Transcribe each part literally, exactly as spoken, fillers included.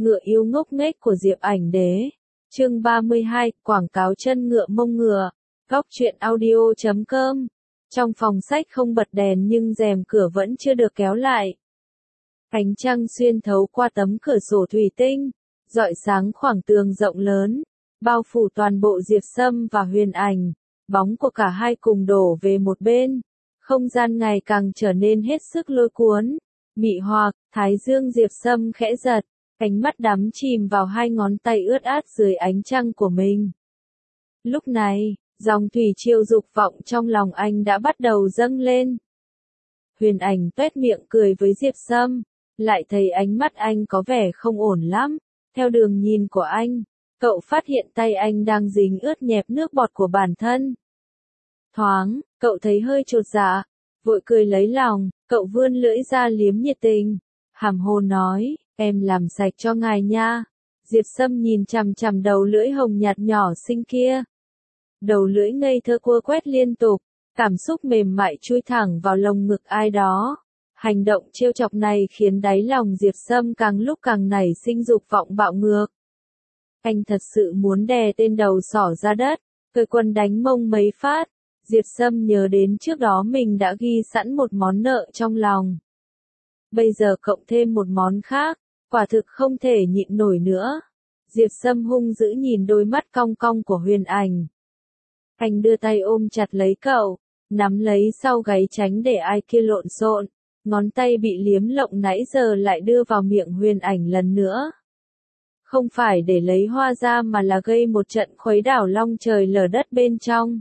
Ngựa yêu ngốc nghếch của Diệp Ảnh Đế. Chương ba mươi hai, quảng cáo chân ngựa mông ngựa. Góc truyện audio chấm com. Trong phòng sách không bật đèn nhưng rèm cửa vẫn chưa được kéo lại. Ánh trăng xuyên thấu qua tấm cửa sổ thủy tinh, rọi sáng khoảng tường rộng lớn, bao phủ toàn bộ Diệp Sâm và Huyền Ảnh. Bóng của cả hai cùng đổ về một bên. Không gian ngày càng trở nên hết sức lôi cuốn, mị hoặc. Thái dương Diệp Sâm khẽ giật, ánh mắt đắm chìm vào hai ngón tay ướt át dưới ánh trăng của mình. Lúc này, dòng thủy triều dục vọng trong lòng anh đã bắt đầu dâng lên. Huyền Ảnh tuét miệng cười với Diệp Sâm, lại thấy ánh mắt anh có vẻ không ổn lắm. Theo đường nhìn của anh, cậu phát hiện tay anh đang dính ướt nhẹp nước bọt của bản thân. Thoáng, cậu thấy hơi chột dạ, vội cười lấy lòng, cậu vươn lưỡi ra liếm nhiệt tình, hàm hồ nói, em làm sạch cho ngài nha. Diệp Sâm nhìn chằm chằm đầu lưỡi hồng nhạt nhỏ xinh kia. Đầu lưỡi ngây thơ cua quét liên tục, cảm xúc mềm mại chui thẳng vào lồng ngực ai đó. Hành động trêu chọc này khiến đáy lòng Diệp Sâm càng lúc càng nảy sinh dục vọng bạo ngược. Anh thật sự muốn đè tên đầu sỏ ra đất, cởi quần đánh mông mấy phát. Diệp Sâm nhớ đến trước đó mình đã ghi sẵn một món nợ trong lòng. Bây giờ cộng thêm một món khác, quả thực không thể nhịn nổi nữa. Diệp Sâm hung dữ nhìn đôi mắt cong cong của Huyền Ảnh. Anh đưa tay ôm chặt lấy cậu, nắm lấy sau gáy tránh để ai kia lộn xộn. Ngón tay bị liếm lộng nãy giờ lại đưa vào miệng Huyền Ảnh lần nữa. Không phải để lấy hoa ra mà là gây một trận khuấy đảo long trời lở đất bên trong.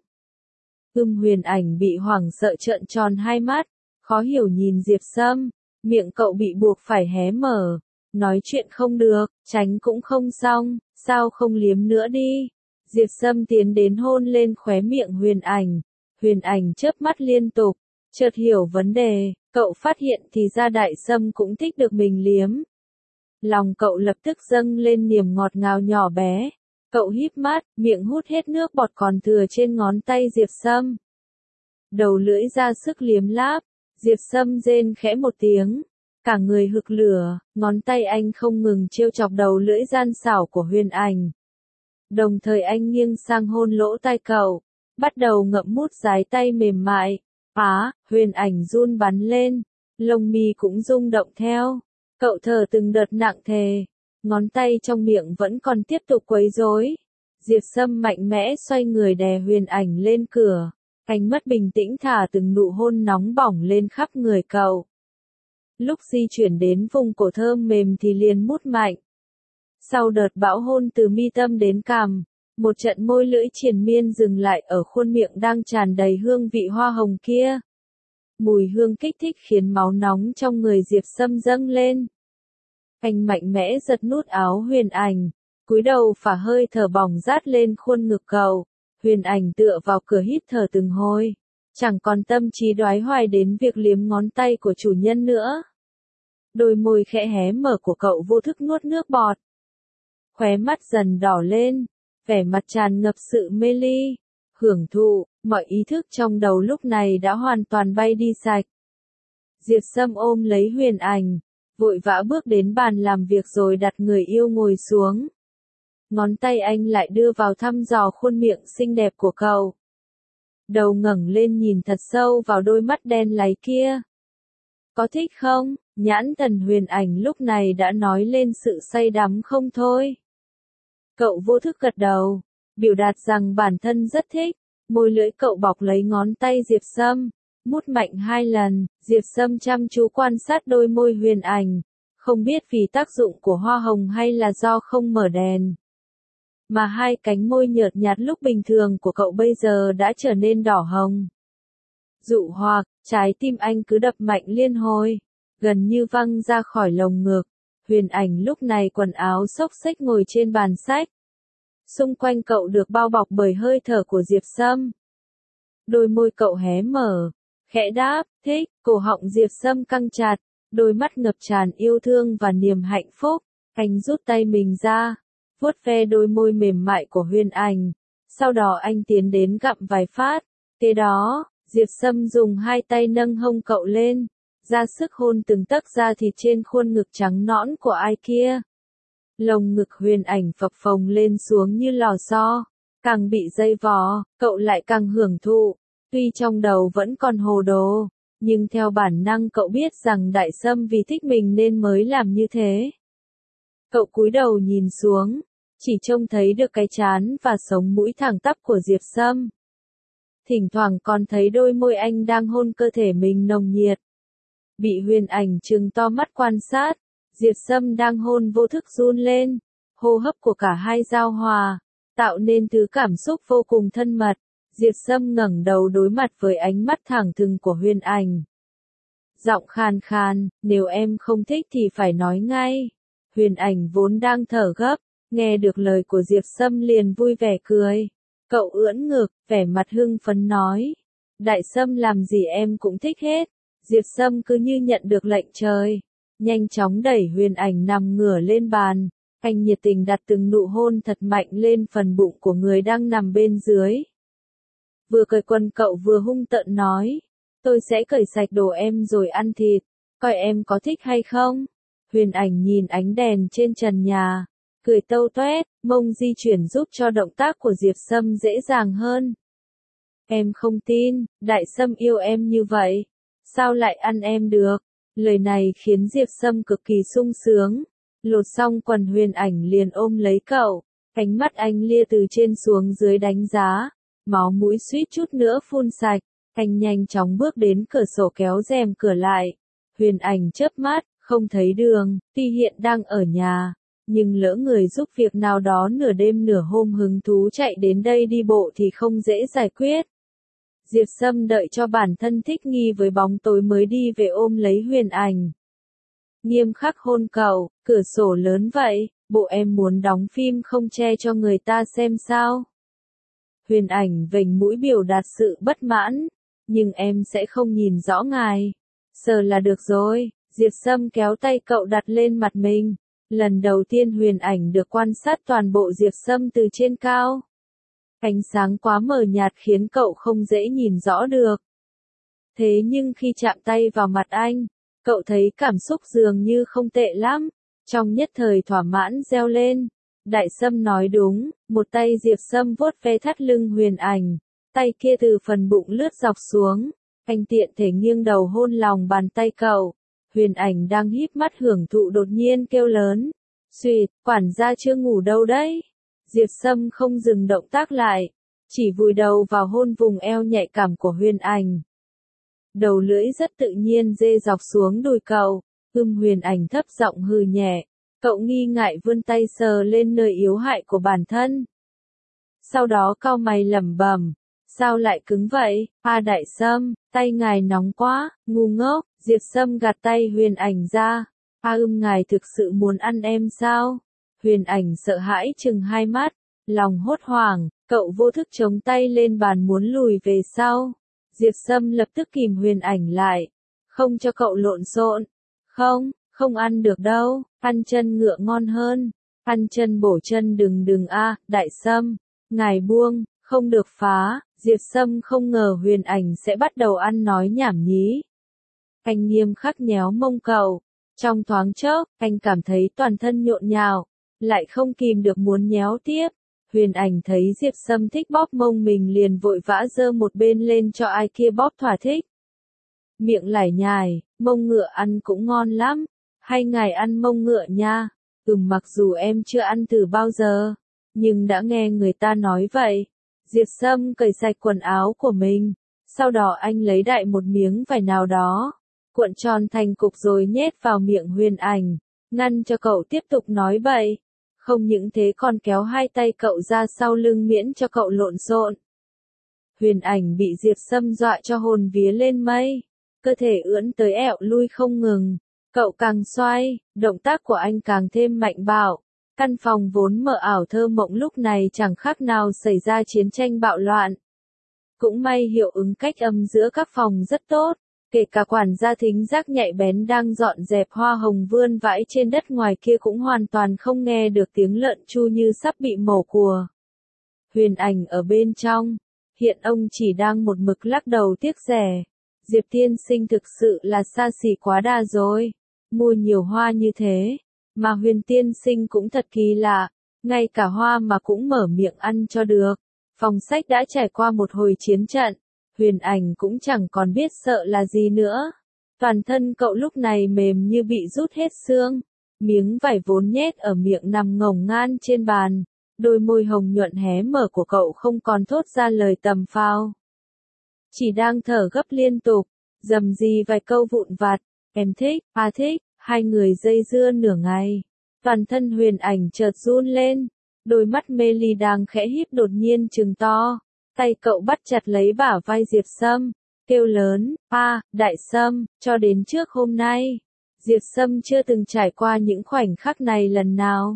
Ưm Huyền Ảnh bị hoảng sợ trợn tròn hai mắt, khó hiểu nhìn Diệp Sâm, miệng cậu bị buộc phải hé mở, nói chuyện không được, tránh cũng không xong, sao không liếm nữa đi. Diệp Sâm tiến đến hôn lên khóe miệng Huyền Ảnh, Huyền Ảnh chớp mắt liên tục, chợt hiểu vấn đề, cậu phát hiện thì ra Đại Sâm cũng thích được mình liếm. Lòng cậu lập tức dâng lên niềm ngọt ngào nhỏ bé. Cậu híp mắt, miệng hút hết nước bọt còn thừa trên ngón tay Diệp Sâm. Đầu lưỡi ra sức liếm láp, Diệp Sâm rên khẽ một tiếng, cả người hực lửa, ngón tay anh không ngừng trêu chọc đầu lưỡi gian xảo của Huyền Ảnh. Đồng thời anh nghiêng sang hôn lỗ tai cậu, bắt đầu ngậm mút dái tay mềm mại. Á, Huyền Ảnh run bắn lên, lông mi cũng rung động theo, cậu thở từng đợt nặng thề. Ngón tay trong miệng vẫn còn tiếp tục quấy rối. Diệp Sâm mạnh mẽ xoay người đè Huyền Ảnh lên cửa. Anh mất bình tĩnh thả từng nụ hôn nóng bỏng lên khắp người cậu. Lúc di chuyển đến vùng cổ thơm mềm thì liền mút mạnh. Sau đợt bão hôn từ mi tâm đến cằm, một trận môi lưỡi triền miên dừng lại ở khuôn miệng đang tràn đầy hương vị hoa hồng kia. Mùi hương kích thích khiến máu nóng trong người Diệp Sâm dâng lên. Anh mạnh mẽ giật nút áo Huyền Ảnh, cúi đầu phả hơi thở bỏng rát lên khuôn ngực cậu. Huyền Ảnh tựa vào cửa hít thở từng hồi, chẳng còn tâm trí đoái hoài đến việc liếm ngón tay của chủ nhân nữa. Đôi môi khẽ hé mở của cậu vô thức nuốt nước bọt. Khóe mắt dần đỏ lên, vẻ mặt tràn ngập sự mê ly, hưởng thụ, mọi ý thức trong đầu lúc này đã hoàn toàn bay đi sạch. Diệp Sâm ôm lấy Huyền Ảnh, vội vã bước đến bàn làm việc rồi đặt người yêu ngồi xuống. Ngón tay anh lại đưa vào thăm dò khuôn miệng xinh đẹp của cậu. Đầu ngẩng lên nhìn thật sâu vào đôi mắt đen láy kia. Có thích không? Nhãn thần Huyền Ảnh lúc này đã nói lên sự say đắm không thôi. Cậu vô thức gật đầu, biểu đạt rằng bản thân rất thích. Môi lưỡi cậu bọc lấy ngón tay Diệp Sâm, mút mạnh hai lần. Diệp Sâm chăm chú quan sát đôi môi Huyền Ảnh, không biết vì tác dụng của hoa hồng hay là do không mở đèn, mà hai cánh môi nhợt nhạt lúc bình thường của cậu bây giờ đã trở nên đỏ hồng. Dụ hoặc, trái tim anh cứ đập mạnh liên hồi, gần như văng ra khỏi lồng ngực. Huyền Ảnh lúc này quần áo xốc xếch ngồi trên bàn sách. Xung quanh cậu được bao bọc bởi hơi thở của Diệp Sâm. Đôi môi cậu hé mở, khẽ đáp, thích, cổ họng Diệp Sâm căng chặt, đôi mắt ngập tràn yêu thương và niềm hạnh phúc. Anh rút tay mình ra, vuốt ve đôi môi mềm mại của Huyền Ảnh, sau đó anh tiến đến gặm vài phát. Kế đó, Diệp Sâm dùng hai tay nâng hông cậu lên, ra sức hôn từng tấc da thịt trên khuôn ngực trắng nõn của ai kia. Lồng ngực Huyền Ảnh phập phồng lên xuống như lò xo, càng bị dây vò, cậu lại càng hưởng thụ, tuy trong đầu vẫn còn hồ đồ, nhưng theo bản năng cậu biết rằng Đại Sâm vì thích mình nên mới làm như thế. Cậu cúi đầu nhìn xuống, chỉ trông thấy được cái trán và sống mũi thẳng tắp của Diệp Sâm. Thỉnh thoảng còn thấy đôi môi anh đang hôn cơ thể mình nồng nhiệt. Bị Huyền Ảnh trừng to mắt quan sát, Diệp Sâm đang hôn vô thức run lên, hô hấp của cả hai giao hòa, tạo nên thứ cảm xúc vô cùng thân mật. Diệp Sâm ngẩng đầu đối mặt với ánh mắt thẳng thừng của Huyền Ảnh. Giọng khàn khàn, nếu em không thích thì phải nói ngay. Huyền Ảnh vốn đang thở gấp, nghe được lời của Diệp Sâm liền vui vẻ cười. Cậu ưỡn ngực, vẻ mặt hưng phấn nói. Đại Sâm làm gì em cũng thích hết. Diệp Sâm cứ như nhận được lệnh trời. Nhanh chóng đẩy Huyền Ảnh nằm ngửa lên bàn. Anh nhiệt tình đặt từng nụ hôn thật mạnh lên phần bụng của người đang nằm bên dưới. Vừa cởi quần cậu vừa hung tợn nói. Tôi sẽ cởi sạch đồ em rồi ăn thịt. Coi em có thích hay không? Huyền Ảnh nhìn ánh đèn trên trần nhà. Cười tâu toét, mông di chuyển giúp cho động tác của Diệp Sâm dễ dàng hơn. Em không tin, Đại Sâm yêu em như vậy. Sao lại ăn em được? Lời này khiến Diệp Sâm cực kỳ sung sướng. Lột xong quần Huyền Ảnh liền ôm lấy cậu. Ánh mắt anh lia từ trên xuống dưới đánh giá. Máu mũi suýt chút nữa phun sạch. Anh nhanh chóng bước đến cửa sổ kéo rèm cửa lại. Huyền Ảnh chớp mắt, không thấy đường, tuy hiện đang ở nhà. Nhưng lỡ người giúp việc nào đó nửa đêm nửa hôm hứng thú chạy đến đây đi bộ thì không dễ giải quyết. Diệp Sâm đợi cho bản thân thích nghi với bóng tối mới đi về ôm lấy Huyền Ảnh. Nghiêm khắc hôn cậu, cửa sổ lớn vậy, bộ em muốn đóng phim không che cho người ta xem sao? Huyền Ảnh vểnh mũi biểu đạt sự bất mãn, nhưng em sẽ không nhìn rõ ngài. Sờ là được rồi, Diệp Sâm kéo tay cậu đặt lên mặt mình. Lần đầu tiên Huyền Ảnh được quan sát toàn bộ Diệp Sâm từ trên cao. Ánh sáng quá mờ nhạt khiến cậu không dễ nhìn rõ được. Thế nhưng khi chạm tay vào mặt anh, cậu thấy cảm xúc dường như không tệ lắm. Trong nhất thời thỏa mãn reo lên. Đại Sâm nói đúng, một tay Diệp Sâm vuốt ve thắt lưng Huyền Ảnh. Tay kia từ phần bụng lướt dọc xuống. Anh tiện thể nghiêng đầu hôn lòng bàn tay cậu. Huyền Ảnh đang híp mắt hưởng thụ đột nhiên kêu lớn. Xuyệt, quản gia chưa ngủ đâu đấy. Diệp Sâm không dừng động tác lại. Chỉ vùi đầu vào hôn vùng eo nhạy cảm của Huyền Ảnh. Đầu lưỡi rất tự nhiên dê dọc xuống đùi cậu. Ưm Huyền Ảnh thấp giọng hừ nhẹ. Cậu nghi ngại vươn tay sờ lên nơi yếu hại của bản thân. Sau đó cau mày lẩm bẩm. Sao lại cứng vậy? A Đại Sâm, tay ngài nóng quá, ngu ngốc. Diệp Sâm gạt tay Huyền Ảnh ra. A ưm ngài thực sự muốn ăn em sao? Huyền Ảnh sợ hãi chừng hai mắt, lòng hốt hoảng, cậu vô thức chống tay lên bàn muốn lùi về sau. Diệp Sâm lập tức kìm Huyền Ảnh lại, không cho cậu lộn xộn. Không, không ăn được đâu, ăn chân ngựa ngon hơn. Ăn chân bổ chân đừng đừng a, Đại Sâm, ngài buông, không được phá. Diệp Sâm không ngờ Huyền Ảnh sẽ bắt đầu ăn nói nhảm nhí. Anh nghiêm khắc nhéo mông cậu. Trong thoáng chốc, anh cảm thấy toàn thân nhộn nhạo, lại không kìm được muốn nhéo tiếp. Huyền Ảnh thấy Diệp Sâm thích bóp mông mình liền vội vã giơ một bên lên cho ai kia bóp thỏa thích. Miệng lải nhải, mông ngựa ăn cũng ngon lắm. Hay ngài ăn mông ngựa nha? Ừm, mặc dù em chưa ăn thử bao giờ, nhưng đã nghe người ta nói vậy. Diệp Sâm cởi sạch quần áo của mình. Sau đó anh lấy đại một miếng vải nào đó, cuộn tròn thành cục rồi nhét vào miệng Huyền Ảnh, ngăn cho cậu tiếp tục nói bậy. Không những thế còn kéo hai tay cậu ra sau lưng miễn cho cậu lộn xộn. Huyền Ảnh bị Diệp Sâm dọa cho hồn vía lên mây, cơ thể ưỡn tới ẹo lui không ngừng. Cậu càng xoay, động tác của anh càng thêm mạnh bạo. Căn phòng vốn mờ ảo thơ mộng lúc này chẳng khác nào xảy ra chiến tranh bạo loạn. Cũng may hiệu ứng cách âm giữa các phòng rất tốt. Kể cả quản gia thính giác nhạy bén đang dọn dẹp hoa hồng vươn vãi trên đất ngoài kia cũng hoàn toàn không nghe được tiếng lợn tru như sắp bị mổ cùa. Huyền Ảnh ở bên trong, hiện ông chỉ đang một mực lắc đầu tiếc rẻ. Diệp tiên sinh thực sự là xa xỉ quá đà rồi, mua nhiều hoa như thế, Mà Huyền tiên sinh cũng thật kỳ lạ, ngay cả hoa mà cũng mở miệng ăn cho được. Phòng sách đã trải qua một hồi chiến trận, Huyền Ảnh cũng chẳng còn biết sợ là gì nữa. Toàn thân cậu lúc này mềm như bị rút hết xương, miếng vải vốn nhét ở miệng nằm ngổn ngang trên bàn, đôi môi hồng nhuận hé mở của cậu không còn thốt ra lời tầm phào. Chỉ đang thở gấp liên tục, rầm rì vài câu vụn vặt, em thích, a thích, hai người dây dưa nửa ngày. Toàn thân Huyền Ảnh chợt run lên, đôi mắt mê ly đang khẽ híp đột nhiên trừng to, tay cậu bắt chặt lấy bả vai Diệp Sâm, kêu lớn, a, Đại Sâm, cho đến trước hôm nay, Diệp Sâm chưa từng trải qua những khoảnh khắc này lần nào.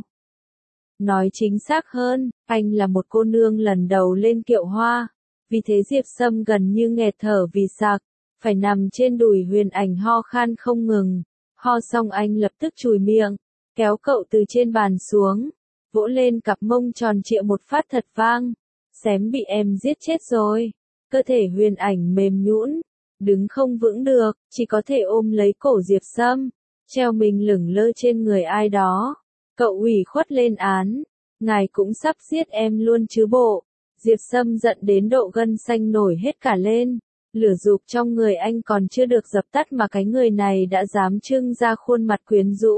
Nói chính xác hơn, anh là một cô nương lần đầu lên kiệu hoa, vì thế Diệp Sâm gần như nghẹt thở vì sặc, phải nằm trên đùi Huyền Ảnh ho khan không ngừng, ho xong anh lập tức chùi miệng, kéo cậu từ trên bàn xuống, vỗ lên cặp mông tròn trịa một phát thật vang, xém bị em giết chết rồi. Cơ thể Huyền Ảnh mềm nhũn, đứng không vững được, chỉ có thể ôm lấy cổ Diệp Sâm, treo mình lửng lơ trên người ai đó. Cậu ủy khuất lên án, ngài cũng sắp giết em luôn chứ bộ. Diệp Sâm giận đến độ gân xanh nổi hết cả lên, lửa dục trong người anh còn chưa được dập tắt mà cái người này đã dám trưng ra khuôn mặt quyến rũ.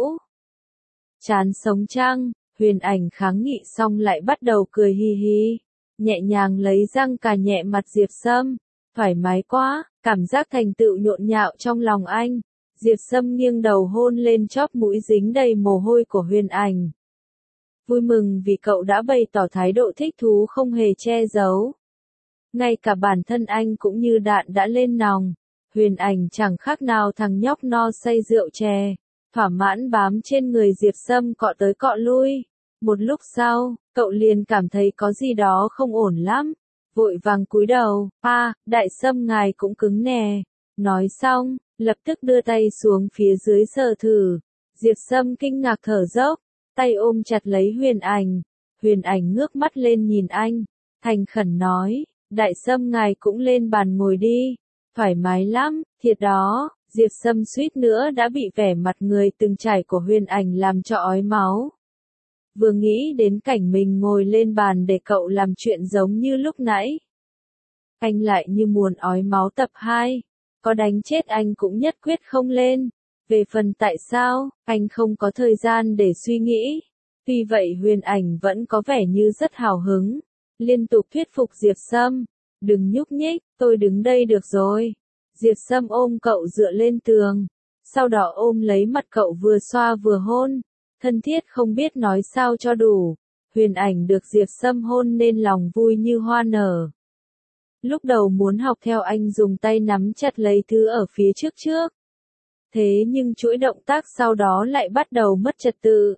Chán sống chăng? Huyền Ảnh kháng nghị xong lại bắt đầu cười hi hi, nhẹ nhàng lấy răng cà nhẹ mặt Diệp Sâm, thoải mái quá, cảm giác thành tựu nhộn nhạo trong lòng anh. Diệp Sâm nghiêng đầu hôn lên chóp mũi dính đầy mồ hôi của Huyền Ảnh. Vui mừng vì cậu đã bày tỏ thái độ thích thú không hề che giấu. Ngay cả bản thân anh cũng như đạn đã lên nòng. Huyền Ảnh chẳng khác nào thằng nhóc no say rượu chè, thỏa mãn bám trên người Diệp Sâm cọ tới cọ lui. Một lúc sau, cậu liền cảm thấy có gì đó không ổn lắm, vội vàng cúi đầu, a, Đại Sâm ngài cũng cứng nè. Nói xong, lập tức đưa tay xuống phía dưới sờ thử. Diệp Sâm kinh ngạc thở dốc, tay ôm chặt lấy Huyền Ảnh. Huyền Ảnh ngước mắt lên nhìn anh, thành khẩn nói, Đại Sâm ngài cũng lên bàn ngồi đi, thoải mái lắm, thiệt đó. Diệp Sâm suýt nữa đã bị vẻ mặt người từng trải của Huyền Ảnh làm cho ói máu. Vừa nghĩ đến cảnh mình ngồi lên bàn để cậu làm chuyện giống như lúc nãy, anh lại như muốn ói máu tập hai. Có đánh chết anh cũng nhất quyết không lên. Về phần tại sao, anh không có thời gian để suy nghĩ. Tuy vậy Huyền Ảnh vẫn có vẻ như rất hào hứng, liên tục thuyết phục Diệp Sâm, đừng nhúc nhích, tôi đứng đây được rồi. Diệp Sâm ôm cậu dựa lên tường, sau đó ôm lấy mặt cậu vừa xoa vừa hôn, thân thiết không biết nói sao cho đủ. Huyền Ảnh được Diệp Sâm hôn nên lòng vui như hoa nở. Lúc đầu muốn học theo anh dùng tay nắm chặt lấy thứ ở phía trước trước. Thế nhưng chuỗi động tác sau đó lại bắt đầu mất trật tự.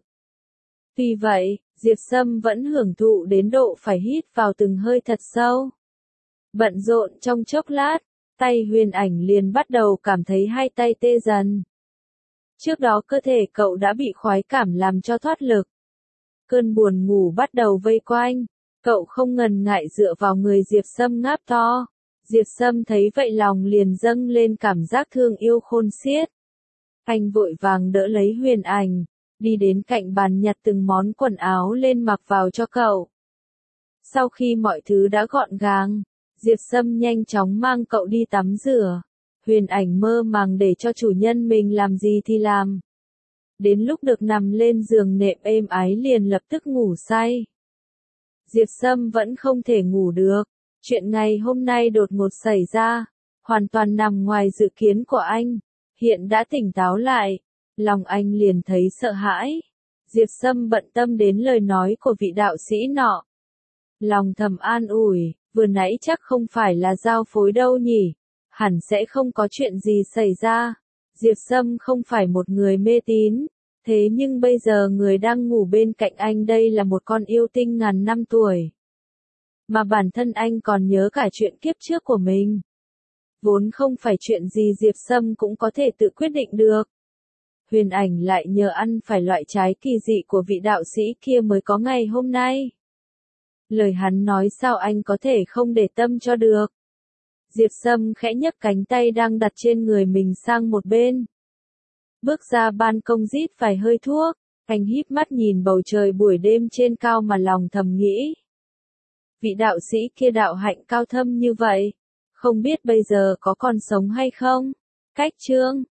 Vì vậy, Diệp Sâm vẫn hưởng thụ đến độ phải hít vào từng hơi thật sâu. Bận rộn trong chốc lát, tay Huyền Ảnh liền bắt đầu cảm thấy hai tay tê dần. Trước đó cơ thể cậu đã bị khoái cảm làm cho thoát lực. Cơn buồn ngủ bắt đầu vây quanh. Cậu không ngần ngại dựa vào người Diệp Sâm ngáp to. Diệp Sâm thấy vậy lòng liền dâng lên cảm giác thương yêu khôn xiết. Anh vội vàng đỡ lấy Huyền Ảnh, đi đến cạnh bàn nhặt từng món quần áo lên mặc vào cho cậu. Sau khi mọi thứ đã gọn gàng, Diệp Sâm nhanh chóng mang cậu đi tắm rửa. Huyền Ảnh mơ màng để cho chủ nhân mình làm gì thì làm. Đến lúc được nằm lên giường nệm êm ái liền lập tức ngủ say. Diệp Sâm vẫn không thể ngủ được. Chuyện ngày hôm nay đột ngột xảy ra, hoàn toàn nằm ngoài dự kiến của anh. Hiện đã tỉnh táo lại, lòng anh liền thấy sợ hãi. Diệp Sâm bận tâm đến lời nói của vị đạo sĩ nọ. Lòng thầm an ủi, vừa nãy chắc không phải là giao phối đâu nhỉ, hẳn sẽ không có chuyện gì xảy ra. Diệp Sâm không phải một người mê tín, thế nhưng bây giờ người đang ngủ bên cạnh anh đây là một con yêu tinh ngàn năm tuổi. Mà bản thân anh còn nhớ cả chuyện kiếp trước của mình. Vốn không phải chuyện gì Diệp Sâm cũng có thể tự quyết định được. Huyền Ảnh lại nhờ ăn phải loại trái kỳ dị của vị đạo sĩ kia mới có ngày hôm nay. Lời hắn nói sao anh có thể không để tâm cho được. Diệp Sâm khẽ nhấc cánh tay đang đặt trên người mình sang một bên. Bước ra ban công rít vài hơi thuốc, Anh híp mắt nhìn bầu trời buổi đêm trên cao mà lòng thầm nghĩ. Vị đạo sĩ kia đạo hạnh cao thâm như vậy, không biết bây giờ có còn sống hay không? Cách chương